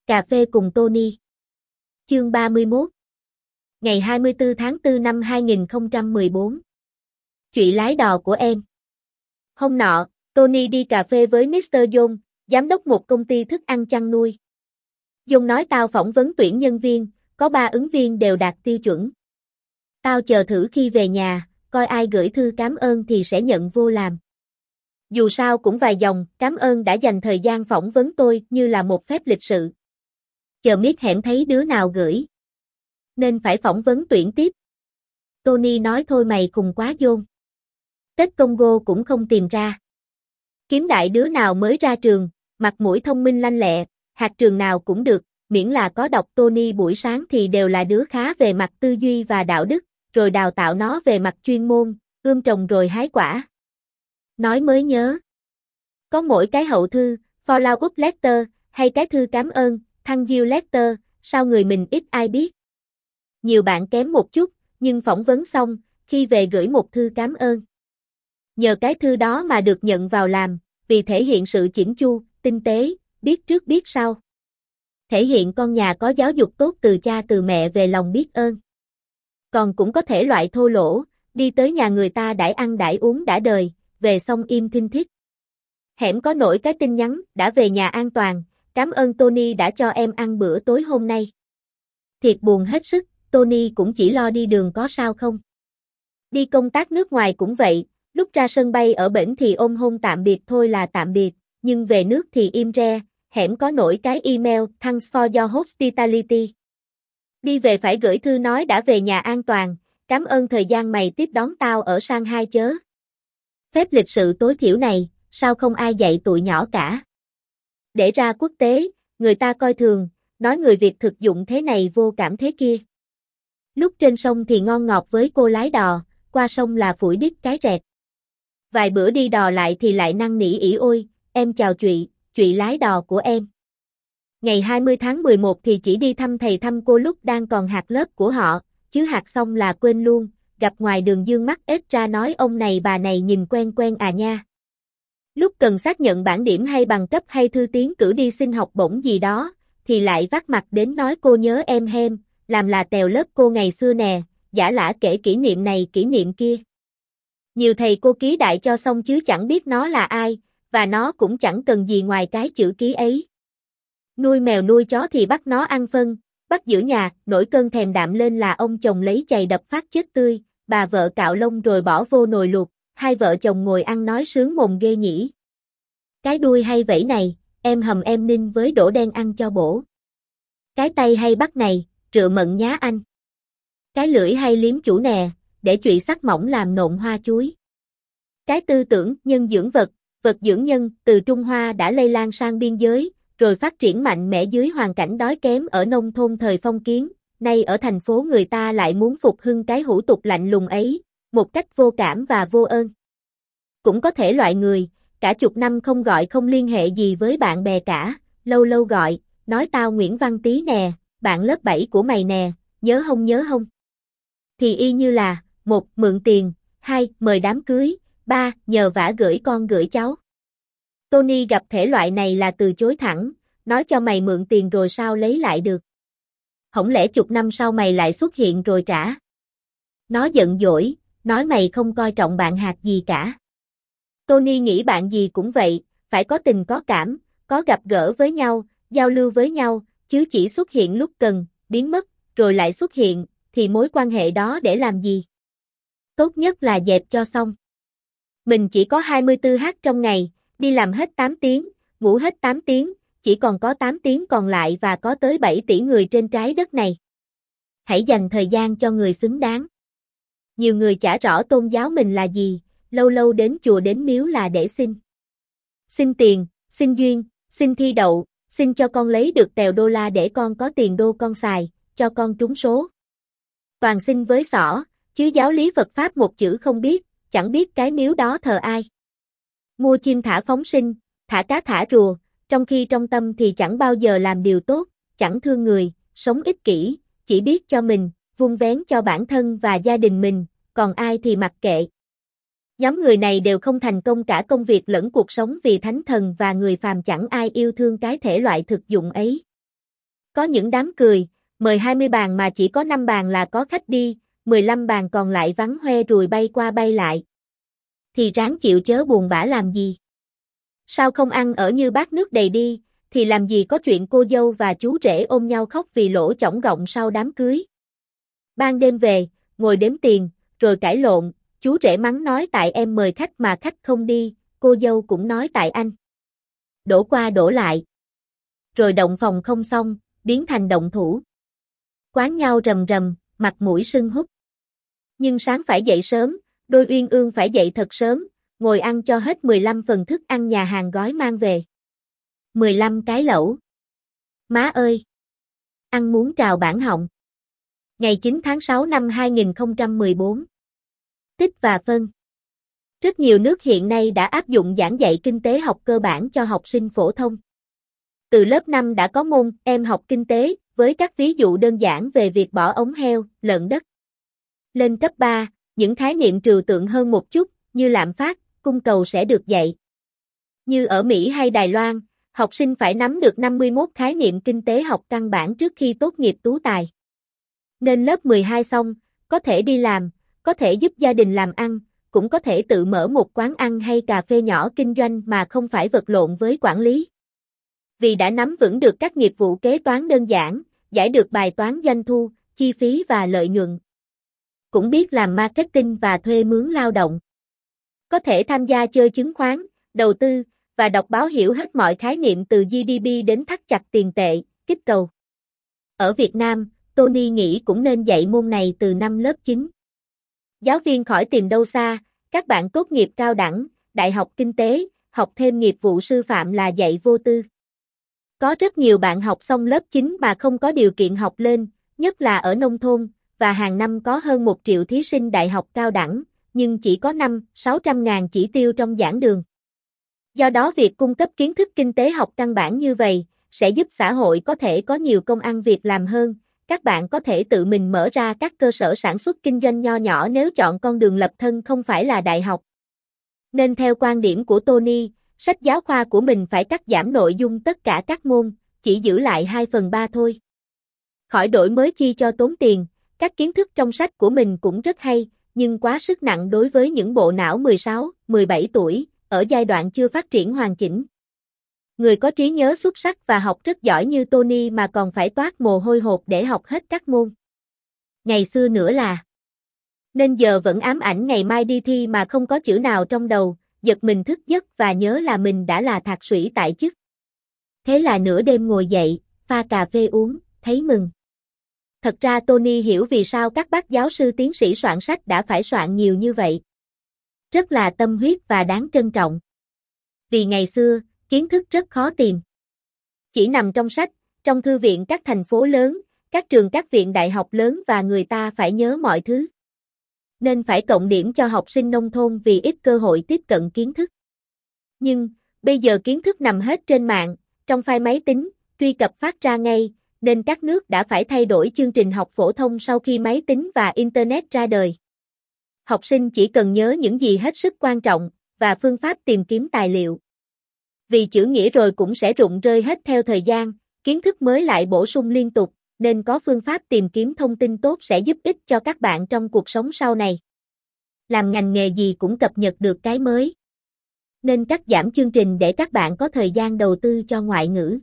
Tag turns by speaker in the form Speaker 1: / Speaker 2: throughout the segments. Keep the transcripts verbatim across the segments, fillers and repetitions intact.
Speaker 1: Cà phê cùng Tony. Chương ba mươi mốt. Ngày hai mươi tư tháng tư năm hai nghìn không trăm mười bốn. Chuyện lái đò của em. Hôm nọ, Tony đi cà phê với mít tơ John, giám đốc một công ty thức ăn chăn nuôi. John nói tao phỏng vấn tuyển nhân viên, có ba ứng viên đều đạt tiêu chuẩn. Tao chờ thử khi về nhà, coi ai gửi thư cảm ơn thì sẽ nhận vô làm. Dù sao cũng vài dòng, cảm ơn đã dành thời gian phỏng vấn tôi như là một phép lịch sự. Chờ miết hẻm thấy đứa nào gửi. Nên phải phỏng vấn tuyển tiếp. Tony nói thôi mày khùng quá John. Tết Congo cũng không tìm ra. Kiếm đại đứa nào mới ra trường, mặt mũi thông minh lanh lẹ, hạt trường nào cũng được, miễn là có đọc Tony buổi sáng thì đều là đứa khá về mặt tư duy và đạo đức, rồi đào tạo nó về mặt chuyên môn, ươm trồng rồi hái quả. Nói mới nhớ. Có mỗi cái hậu thư, follow-up letter, hay cái thư cảm ơn, thank you letter, sao người mình ít ai biết. Nhiều bạn kém một chút, nhưng phỏng vấn xong, khi về gửi một thư cảm ơn. Nhờ cái thư đó mà được nhận vào làm, vì thể hiện sự chỉnh chu, tinh tế, biết trước biết sau. Thể hiện con nhà có giáo dục tốt từ cha từ mẹ về lòng biết ơn. Còn cũng có thể loại thô lỗ, đi tới nhà người ta đãi ăn đãi uống đã đời, về xong im thinh thích. Hẻm có nổi cái tin nhắn, đã về nhà an toàn, cảm ơn Tony đã cho em ăn bữa tối hôm nay. Thiệt buồn hết sức, Tony cũng chỉ lo đi đường có sao không. Đi công tác nước ngoài cũng vậy, lúc ra sân bay ở bển thì ôm hôn tạm biệt thôi là tạm biệt, nhưng về nước thì im re, hẻm có nổi cái email, thanks for your hospitality. Đi về phải gửi thư nói đã về nhà an toàn, cảm ơn thời gian mày tiếp đón tao ở Shanghai chớ. Phép lịch sự tối thiểu này, sao không ai dạy tụi nhỏ cả. Để ra quốc tế, người ta coi thường, nói người Việt thực dụng thế này vô cảm thế kia. Lúc trên sông thì ngon ngọt với cô lái đò, qua sông là phủi đít cái rẹt. Vài bữa đi đò lại thì lại năn nỉ ỉ ôi, em chào Trụy, Trụy lái đò của em. Ngày hai mươi tháng mười một thì chỉ đi thăm thầy thăm cô lúc đang còn hạt lớp của họ, chứ hạt xong là quên luôn, gặp ngoài đường dương mắt ếch ra nói ông này bà này nhìn quen quen à nha. Lúc cần xác nhận bảng điểm hay bằng cấp hay thư tiến cử đi xin học bổng gì đó, thì lại vắt mặt đến nói cô nhớ em hem, làm là tèo lớp cô ngày xưa nè, giả lả kể kỷ niệm này kỷ niệm kia. Nhiều thầy cô ký đại cho xong chứ chẳng biết nó là ai, và nó cũng chẳng cần gì ngoài cái chữ ký ấy. Nuôi mèo nuôi chó thì bắt nó ăn phân, bắt giữ nhà, nổi cơn thèm đạm lên là ông chồng lấy chày đập phát chết tươi, bà vợ cạo lông rồi bỏ vô nồi luộc, hai vợ chồng ngồi ăn nói sướng mồm ghê nhỉ. Cái đuôi hay vẫy này, em hầm em ninh với đỗ đen ăn cho bổ. Cái tay hay bắt này, rựa mận nhá anh. Cái lưỡi hay liếm chủ nè, để trụy sắc mỏng làm nộn hoa chuối. Cái tư tưởng nhân dưỡng vật, vật dưỡng nhân từ Trung Hoa đã lây lan sang biên giới, rồi phát triển mạnh mẽ dưới hoàn cảnh đói kém ở nông thôn thời phong kiến, nay ở thành phố người ta lại muốn phục hưng cái hủ tục lạnh lùng ấy, một cách vô cảm và vô ơn. Cũng có thể loại người, cả chục năm không gọi không liên hệ gì với bạn bè cả, lâu lâu gọi, nói tao Nguyễn Văn Tý nè, bạn lớp bảy của mày nè, nhớ hông nhớ hông. Thì y như là, một, mượn tiền, hai, mời đám cưới, ba, nhờ vả gửi con gửi cháu. Tony gặp thể loại này là từ chối thẳng, nói cho mày mượn tiền rồi sao lấy lại được. Hổng lẽ chục năm sau mày lại xuất hiện rồi trả. Nó giận dỗi, nói mày không coi trọng bạn hạt gì cả. Tony nghĩ bạn gì cũng vậy, phải có tình có cảm, có gặp gỡ với nhau, giao lưu với nhau, chứ chỉ xuất hiện lúc cần, biến mất, rồi lại xuất hiện, thì mối quan hệ đó để làm gì? Tốt nhất là dẹp cho xong. Mình chỉ có hai mươi tư h trong ngày, đi làm hết tám tiếng, ngủ hết tám tiếng, chỉ còn có tám tiếng còn lại và có tới bảy tỷ người trên trái đất này. Hãy dành thời gian cho người xứng đáng. Nhiều người chả rõ tôn giáo mình là gì, lâu lâu đến chùa đến miếu là để xin. Xin tiền, xin duyên, xin thi đậu, xin cho con lấy được tèo đô la để con có tiền đô con xài, cho con trúng số. Toàn xin với xỏ, chứ giáo lý Phật Pháp một chữ không biết, chẳng biết cái miếu đó thờ ai. Mua chim thả phóng sinh, thả cá thả rùa, trong khi trong tâm thì chẳng bao giờ làm điều tốt, chẳng thương người, sống ích kỷ, chỉ biết cho mình, vun vén cho bản thân và gia đình mình, còn ai thì mặc kệ. Nhóm người này đều không thành công cả công việc lẫn cuộc sống vì thánh thần và người phàm chẳng ai yêu thương cái thể loại thực dụng ấy. Có những đám cười, mời hai mươi bàn mà chỉ có năm bàn là có khách đi, mười lăm bàn còn lại vắng hoe ruồi bay qua bay lại. Thì ráng chịu chớ buồn bã làm gì. Sao không ăn ở như bát nước đầy đi, thì làm gì có chuyện cô dâu và chú rể ôm nhau khóc vì lỗ chỏng gọng sau đám cưới. Ban đêm về, ngồi đếm tiền, rồi cãi lộn, chú rể mắng nói tại em mời khách mà khách không đi, cô dâu cũng nói tại anh. Đổ qua đổ lại. Rồi động phòng không xong, biến thành động thủ. Quán nhau rầm rầm, mặt mũi sưng húp. Nhưng sáng phải dậy sớm, đôi uyên ương phải dậy thật sớm, ngồi ăn cho hết mười lăm phần thức ăn nhà hàng gói mang về. mười lăm cái lẩu. Má ơi! Ăn muốn trào bản họng. Ngày chín tháng sáu năm hai nghìn không trăm mười bốn. Tích và phân. Rất nhiều nước hiện nay đã áp dụng giảng dạy kinh tế học cơ bản cho học sinh phổ thông. Từ lớp năm đã có môn em học kinh tế, với các ví dụ đơn giản về việc bỏ ống heo, lợn đất. Lên cấp ba, những khái niệm trừu tượng hơn một chút, như lạm phát, cung cầu sẽ được dạy. Như ở Mỹ hay Đài Loan, học sinh phải nắm được năm mươi mốt khái niệm kinh tế học căn bản trước khi tốt nghiệp tú tài. Nên lớp mười hai xong, có thể đi làm, có thể giúp gia đình làm ăn, cũng có thể tự mở một quán ăn hay cà phê nhỏ kinh doanh mà không phải vật lộn với quản lý. Vì đã nắm vững được các nghiệp vụ kế toán đơn giản, giải được bài toán doanh thu, chi phí và lợi nhuận. Cũng biết làm marketing và thuê mướn lao động. Có thể tham gia chơi chứng khoán, đầu tư, và đọc báo hiểu hết mọi khái niệm từ giê đê pê đến thắt chặt tiền tệ, kích cầu. Ở Việt Nam, Tony nghĩ cũng nên dạy môn này từ năm lớp chín. Giáo viên khỏi tìm đâu xa, các bạn tốt nghiệp cao đẳng, đại học kinh tế, học thêm nghiệp vụ sư phạm là dạy vô tư. Có rất nhiều bạn học xong lớp chín mà không có điều kiện học lên, nhất là ở nông thôn, và hàng năm có hơn một triệu thí sinh đại học cao đẳng, nhưng chỉ có năm, sáu trăm ngàn chỉ tiêu trong giảng đường. Do đó việc cung cấp kiến thức kinh tế học căn bản như vậy, sẽ giúp xã hội có thể có nhiều công ăn việc làm hơn, các bạn có thể tự mình mở ra các cơ sở sản xuất kinh doanh nho nhỏ nếu chọn con đường lập thân không phải là đại học. Nên theo quan điểm của Tony, sách giáo khoa của mình phải cắt giảm nội dung tất cả các môn, chỉ giữ lại hai phần ba thôi. Khỏi đổi mới chi cho tốn tiền, các kiến thức trong sách của mình cũng rất hay, nhưng quá sức nặng đối với những bộ não mười sáu, mười bảy tuổi, ở giai đoạn chưa phát triển hoàn chỉnh. Người có trí nhớ xuất sắc và học rất giỏi như Tony mà còn phải toát mồ hôi hột để học hết các môn. Ngày xưa nữa là. Nên giờ vẫn ám ảnh ngày mai đi thi mà không có chữ nào trong đầu, giật mình thức giấc và nhớ là mình đã là thạc sĩ tại chức. Thế là nửa đêm ngồi dậy, pha cà phê uống, thấy mừng. Thật ra Tony hiểu vì sao các bác giáo sư tiến sĩ soạn sách đã phải soạn nhiều như vậy. Rất là tâm huyết và đáng trân trọng. Vì ngày xưa, kiến thức rất khó tìm. Chỉ nằm trong sách, trong thư viện các thành phố lớn, các trường các viện đại học lớn và người ta phải nhớ mọi thứ. Nên phải cộng điểm cho học sinh nông thôn vì ít cơ hội tiếp cận kiến thức. Nhưng, bây giờ kiến thức nằm hết trên mạng, trong file máy tính, truy cập phát ra ngay, nên các nước đã phải thay đổi chương trình học phổ thông sau khi máy tính và Internet ra đời. Học sinh chỉ cần nhớ những gì hết sức quan trọng, và phương pháp tìm kiếm tài liệu. Vì chữ nghĩa rồi cũng sẽ rụng rơi hết theo thời gian, kiến thức mới lại bổ sung liên tục, nên có phương pháp tìm kiếm thông tin tốt sẽ giúp ích cho các bạn trong cuộc sống sau này. Làm ngành nghề gì cũng cập nhật được cái mới. Nên cắt giảm chương trình để các bạn có thời gian đầu tư cho ngoại ngữ.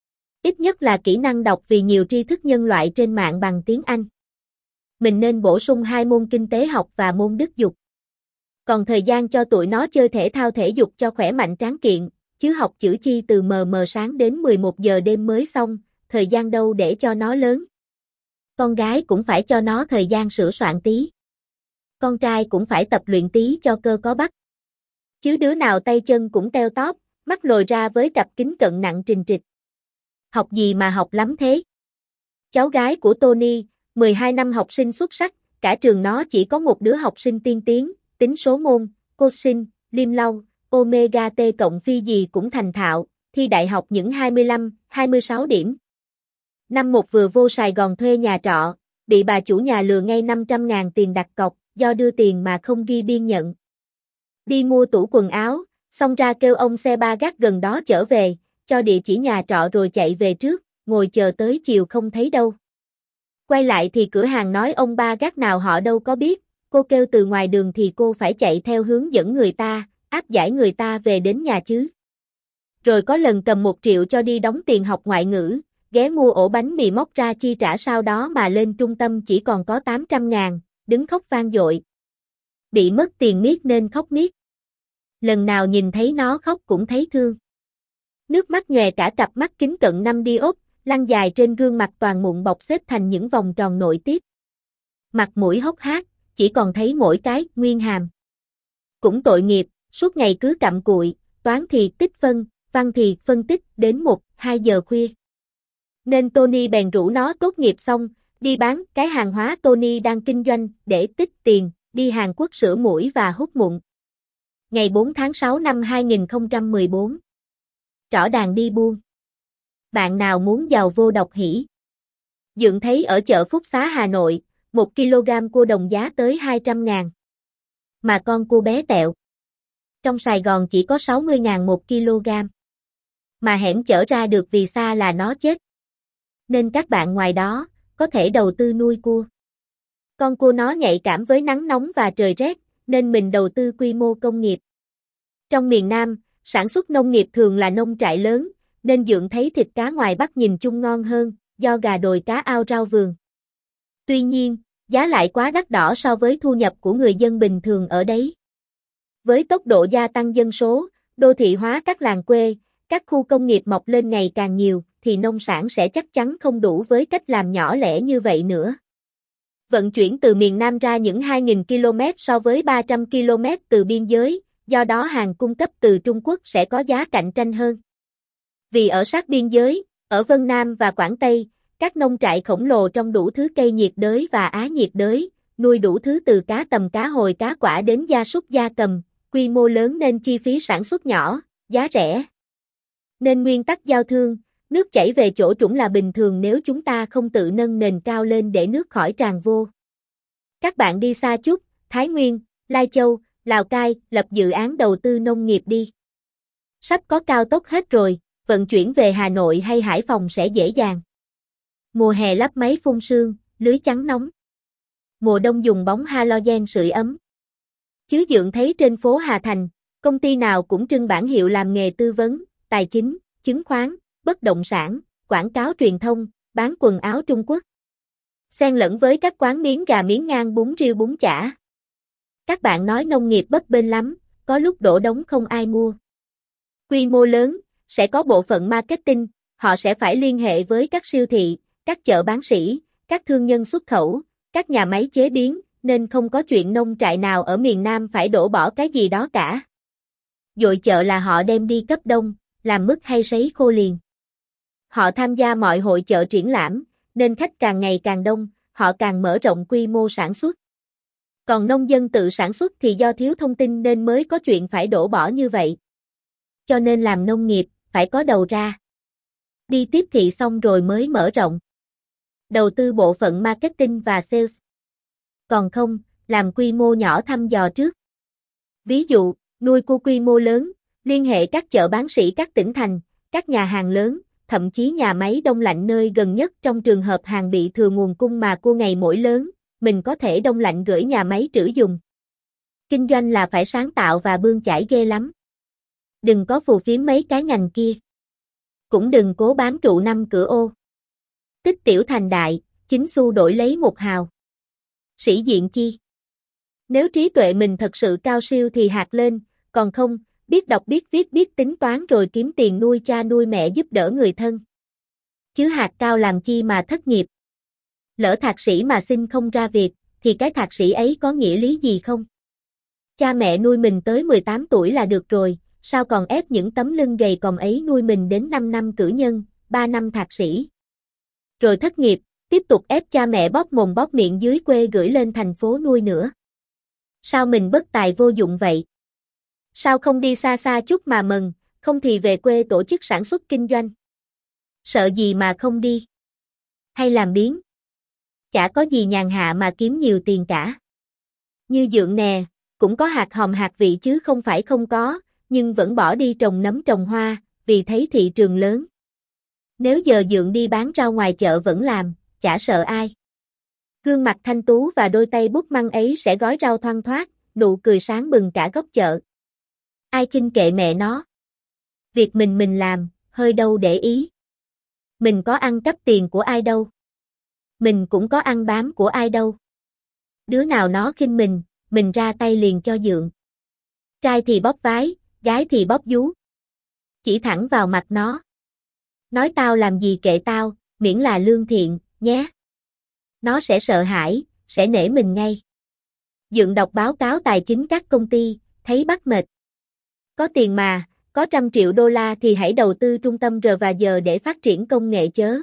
Speaker 1: Ít nhất là kỹ năng đọc vì nhiều tri thức nhân loại trên mạng bằng tiếng Anh. Mình nên bổ sung hai môn kinh tế học và môn đức dục. Còn thời gian cho tụi nó chơi thể thao thể dục cho khỏe mạnh tráng kiện, chứ học chữ chi từ mờ mờ sáng đến mười một giờ đêm mới xong, thời gian đâu để cho nó lớn. Con gái cũng phải cho nó thời gian sửa soạn tí. Con trai cũng phải tập luyện tí cho cơ có bắp. Chứ đứa nào tay chân cũng teo tóp, mắt lồi ra với cặp kính cận nặng trình trịch. Học gì mà học lắm thế? Cháu gái của Tony, mười hai năm học sinh xuất sắc, cả trường nó chỉ có một đứa học sinh tiên tiến, tính số môn, cosine, lim lau, omega t cộng phi gì cũng thành thạo, thi đại học những hai mươi lăm, hai mươi sáu điểm. Năm một vừa vô Sài Gòn thuê nhà trọ, bị bà chủ nhà lừa ngay năm trăm ngàn tiền đặt cọc, do đưa tiền mà không ghi biên nhận. Đi mua tủ quần áo, xong ra kêu ông xe ba gác gần đó chở về, cho địa chỉ nhà trọ rồi chạy về trước, ngồi chờ tới chiều không thấy đâu. Quay lại thì cửa hàng nói ông ba gác nào họ đâu có biết, cô kêu từ ngoài đường thì cô phải chạy theo hướng dẫn người ta, áp giải người ta về đến nhà chứ. Rồi có lần cầm một triệu cho đi đóng tiền học ngoại ngữ, ghé mua ổ bánh mì móc ra chi trả sau đó mà lên trung tâm chỉ còn có tám trăm ngàn, đứng khóc vang dội. Bị mất tiền miết nên khóc miết. Lần nào nhìn thấy nó khóc cũng thấy thương. Nước mắt nhòe cả cặp mắt kính cận năm đi ốp, lăn dài trên gương mặt toàn mụn bọc xếp thành những vòng tròn nội tiếp. Mặt mũi hốc hác, chỉ còn thấy mỗi cái nguyên hàm. Cũng tội nghiệp, suốt ngày cứ cặm cụi, toán thì tích phân, văn thì phân tích đến một, hai giờ khuya. Nên Tony bèn rủ nó tốt nghiệp xong, đi bán cái hàng hóa Tony đang kinh doanh để tích tiền, đi Hàn Quốc sửa mũi và hút mụn. Ngày bốn tháng sáu năm hai nghìn không trăm mười bốn. Trỏ đàn đi buôn. Bạn nào muốn giàu vô độc hỷ? Dượng thấy ở chợ Phúc Xá Hà Nội, một ki lô gam cua đồng giá tới hai trăm ngàn. Mà con cua bé tẹo. Trong Sài Gòn chỉ có sáu mươi ngàn một ki lô gam. Mà hẻm chở ra được vì xa là nó chết. Nên các bạn ngoài đó, có thể đầu tư nuôi cua. Con cua nó nhạy cảm với nắng nóng và trời rét, nên mình đầu tư quy mô công nghiệp. Trong miền Nam, sản xuất nông nghiệp thường là nông trại lớn, nên Dượng thấy thịt cá ngoài Bắc nhìn chung ngon hơn, do gà đồi cá ao rau vườn. Tuy nhiên, giá lại quá đắt đỏ so với thu nhập của người dân bình thường ở đấy. Với tốc độ gia tăng dân số, đô thị hóa các làng quê, các khu công nghiệp mọc lên ngày càng nhiều, thì nông sản sẽ chắc chắn không đủ với cách làm nhỏ lẻ như vậy nữa. Vận chuyển từ miền Nam ra những hai nghìn ki lô mét so với ba trăm ki lô mét từ biên giới, do đó hàng cung cấp từ Trung Quốc sẽ có giá cạnh tranh hơn. Vì ở sát biên giới, ở Vân Nam và Quảng Tây, các nông trại khổng lồ trong đủ thứ cây nhiệt đới và á nhiệt đới, nuôi đủ thứ từ cá tầm cá hồi cá quả đến gia súc gia cầm, quy mô lớn nên chi phí sản xuất nhỏ, giá rẻ. Nên nguyên tắc giao thương, nước chảy về chỗ trũng là bình thường nếu chúng ta không tự nâng nền cao lên để nước khỏi tràn vô. Các bạn đi xa chút, Thái Nguyên, Lai Châu, Lào Cai, lập dự án đầu tư nông nghiệp đi. Sắp có cao tốc hết rồi, vận chuyển về Hà Nội hay Hải Phòng sẽ dễ dàng. Mùa hè lắp máy phun sương, lưới chắn nóng. Mùa đông dùng bóng halogen sưởi ấm. Chứ Dượng thấy trên phố Hà Thành, công ty nào cũng trưng bảng hiệu làm nghề tư vấn, tài chính, chứng khoán, bất động sản, quảng cáo truyền thông, bán quần áo Trung Quốc. Xen lẫn với các quán miếng gà miếng ngang bún riêu bún chả. Các bạn nói nông nghiệp bấp bênh lắm, có lúc đổ đống không ai mua. Quy mô lớn, sẽ có bộ phận marketing, họ sẽ phải liên hệ với các siêu thị, các chợ bán sỉ, các thương nhân xuất khẩu, các nhà máy chế biến, nên không có chuyện nông trại nào ở miền Nam phải đổ bỏ cái gì đó cả. Dội chợ là họ đem đi cấp đông, làm mứt hay sấy khô liền. Họ tham gia mọi hội chợ triển lãm, nên khách càng ngày càng đông, họ càng mở rộng quy mô sản xuất. Còn nông dân tự sản xuất thì do thiếu thông tin nên mới có chuyện phải đổ bỏ như vậy. Cho nên làm nông nghiệp, phải có đầu ra. Đi tiếp thị xong rồi mới mở rộng. Đầu tư bộ phận marketing và sales. Còn không, làm quy mô nhỏ thăm dò trước. Ví dụ, nuôi cua quy mô lớn, liên hệ các chợ bán sỉ các tỉnh thành, các nhà hàng lớn, thậm chí nhà máy đông lạnh nơi gần nhất trong trường hợp hàng bị thừa nguồn cung mà cua ngày mỗi lớn, mình có thể đông lạnh gửi nhà máy trữ dùng. Kinh doanh là phải sáng tạo và bươn chải ghê lắm. Đừng có phù phiếm mấy cái ngành kia. Cũng đừng cố bám trụ năm cửa ô. Tích tiểu thành đại, chín xu đổi lấy một hào. Sĩ diện chi? Nếu trí tuệ mình thật sự cao siêu thì hạt lên, còn không, biết đọc biết viết biết tính toán rồi kiếm tiền nuôi cha nuôi mẹ giúp đỡ người thân. Chứ hạt cao làm chi mà thất nghiệp? Lỡ thạc sĩ mà xin không ra việc, thì cái thạc sĩ ấy có nghĩa lý gì không? Cha mẹ nuôi mình tới mười tám tuổi là được rồi, sao còn ép những tấm lưng gầy còm ấy nuôi mình đến năm năm cử nhân, ba năm thạc sĩ. Rồi thất nghiệp, tiếp tục ép cha mẹ bóp mồm bóp miệng dưới quê gửi lên thành phố nuôi nữa. Sao mình bất tài vô dụng vậy? Sao không đi xa xa chút mà mừng, không thì về quê tổ chức sản xuất kinh doanh? Sợ gì mà không đi? Hay làm biếng? Chả có gì nhàn hạ mà kiếm nhiều tiền cả. Như Dượng nè, cũng có hạt hòm hạt vị chứ không phải không có, nhưng vẫn bỏ đi trồng nấm trồng hoa, vì thấy thị trường lớn. Nếu giờ Dượng đi bán rau ngoài chợ vẫn làm, chả sợ ai. Gương mặt thanh tú và đôi tay bút măng ấy sẽ gói rau thoăn thoát, nụ cười sáng bừng cả góc chợ. Ai khinh kệ mẹ nó. Việc mình mình làm, hơi đâu để ý. Mình có ăn cắp tiền của ai đâu. Mình cũng có ăn bám của ai đâu. Đứa nào nó khinh mình, mình ra tay liền cho Dượng. Trai thì bóp vái, gái thì bóp vú. Chỉ thẳng vào mặt nó. Nói tao làm gì kệ tao, miễn là lương thiện, nhé. Nó sẽ sợ hãi, sẽ nể mình ngay. Dượng đọc báo cáo tài chính các công ty, thấy bắt mệt. Có tiền mà, có trăm triệu đô la thì hãy đầu tư trung tâm R và giờ để phát triển công nghệ chớ.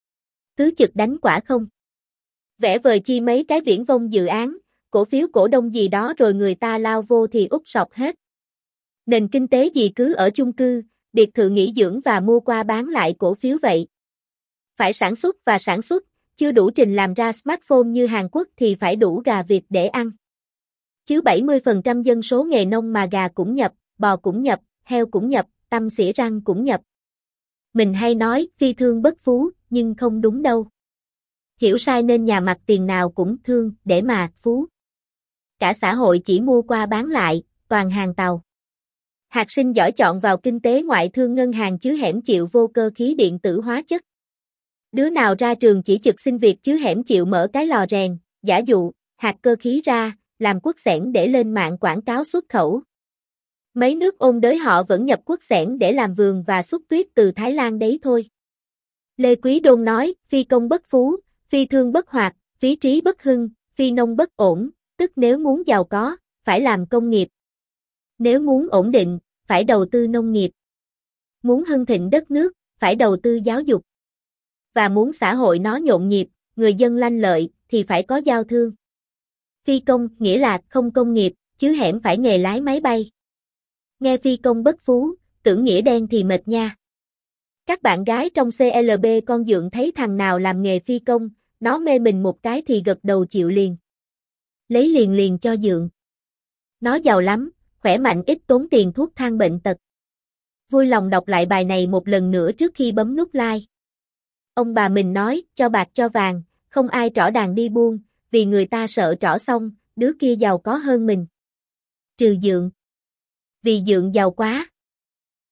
Speaker 1: Cứ chực đánh quả không. Vẽ vời chi mấy cái viển vông dự án, cổ phiếu cổ đông gì đó rồi người ta lao vô thì úp sọp hết. Nền kinh tế gì cứ ở chung cư, biệt thự nghỉ dưỡng và mua qua bán lại cổ phiếu vậy. Phải sản xuất và sản xuất, chưa đủ trình làm ra smartphone như Hàn Quốc thì phải đủ gà vịt để ăn. Chứ bảy mươi phần trăm dân số nghề nông mà gà cũng nhập, bò cũng nhập, heo cũng nhập, tăm xỉa răng cũng nhập. Mình hay nói phi thương bất phú, nhưng không đúng đâu. Hiểu sai nên nhà mặt tiền nào cũng thương để mà phú. Cả xã hội chỉ mua qua bán lại, toàn hàng tàu. Hạt sinh giỏi chọn vào kinh tế ngoại thương ngân hàng chứ hẻm chịu vô cơ khí điện tử hóa chất. Đứa nào ra trường chỉ trực xin việc chứ hẻm chịu mở cái lò rèn, giả dụ, hạt cơ khí ra, làm quốc xẻn để lên mạng quảng cáo xuất khẩu. Mấy nước ôn đới họ vẫn nhập quốc xẻn để làm vườn và xuất tuyết từ Thái Lan đấy thôi. Lê Quý Đôn nói, phi công bất phú, phi thương bất hoạt, phí trí bất hưng, phi nông bất ổn, tức nếu muốn giàu có, phải làm công nghiệp. Nếu muốn ổn định, phải đầu tư nông nghiệp. Muốn hưng thịnh đất nước, phải đầu tư giáo dục. Và muốn xã hội nó nhộn nhịp, người dân lanh lợi, thì phải có giao thương. Phi công nghĩa là không công nghiệp, chứ hẻm phải nghề lái máy bay. Nghe phi công bất phú, tưởng nghĩa đen thì mệt nha. Các bạn gái trong xê lờ bê con Dượng thấy thằng nào làm nghề phi công, nó mê mình một cái thì gật đầu chịu liền. Lấy liền liền cho Dượng. Nó giàu lắm, khỏe mạnh ít tốn tiền thuốc thang bệnh tật. Vui lòng đọc lại bài này một lần nữa trước khi bấm nút like. Ông bà mình nói, cho bạc cho vàng, không ai trỏ đàn đi buôn, vì người ta sợ trỏ xong, đứa kia giàu có hơn mình. Trừ Dượng. Vì Dượng giàu quá.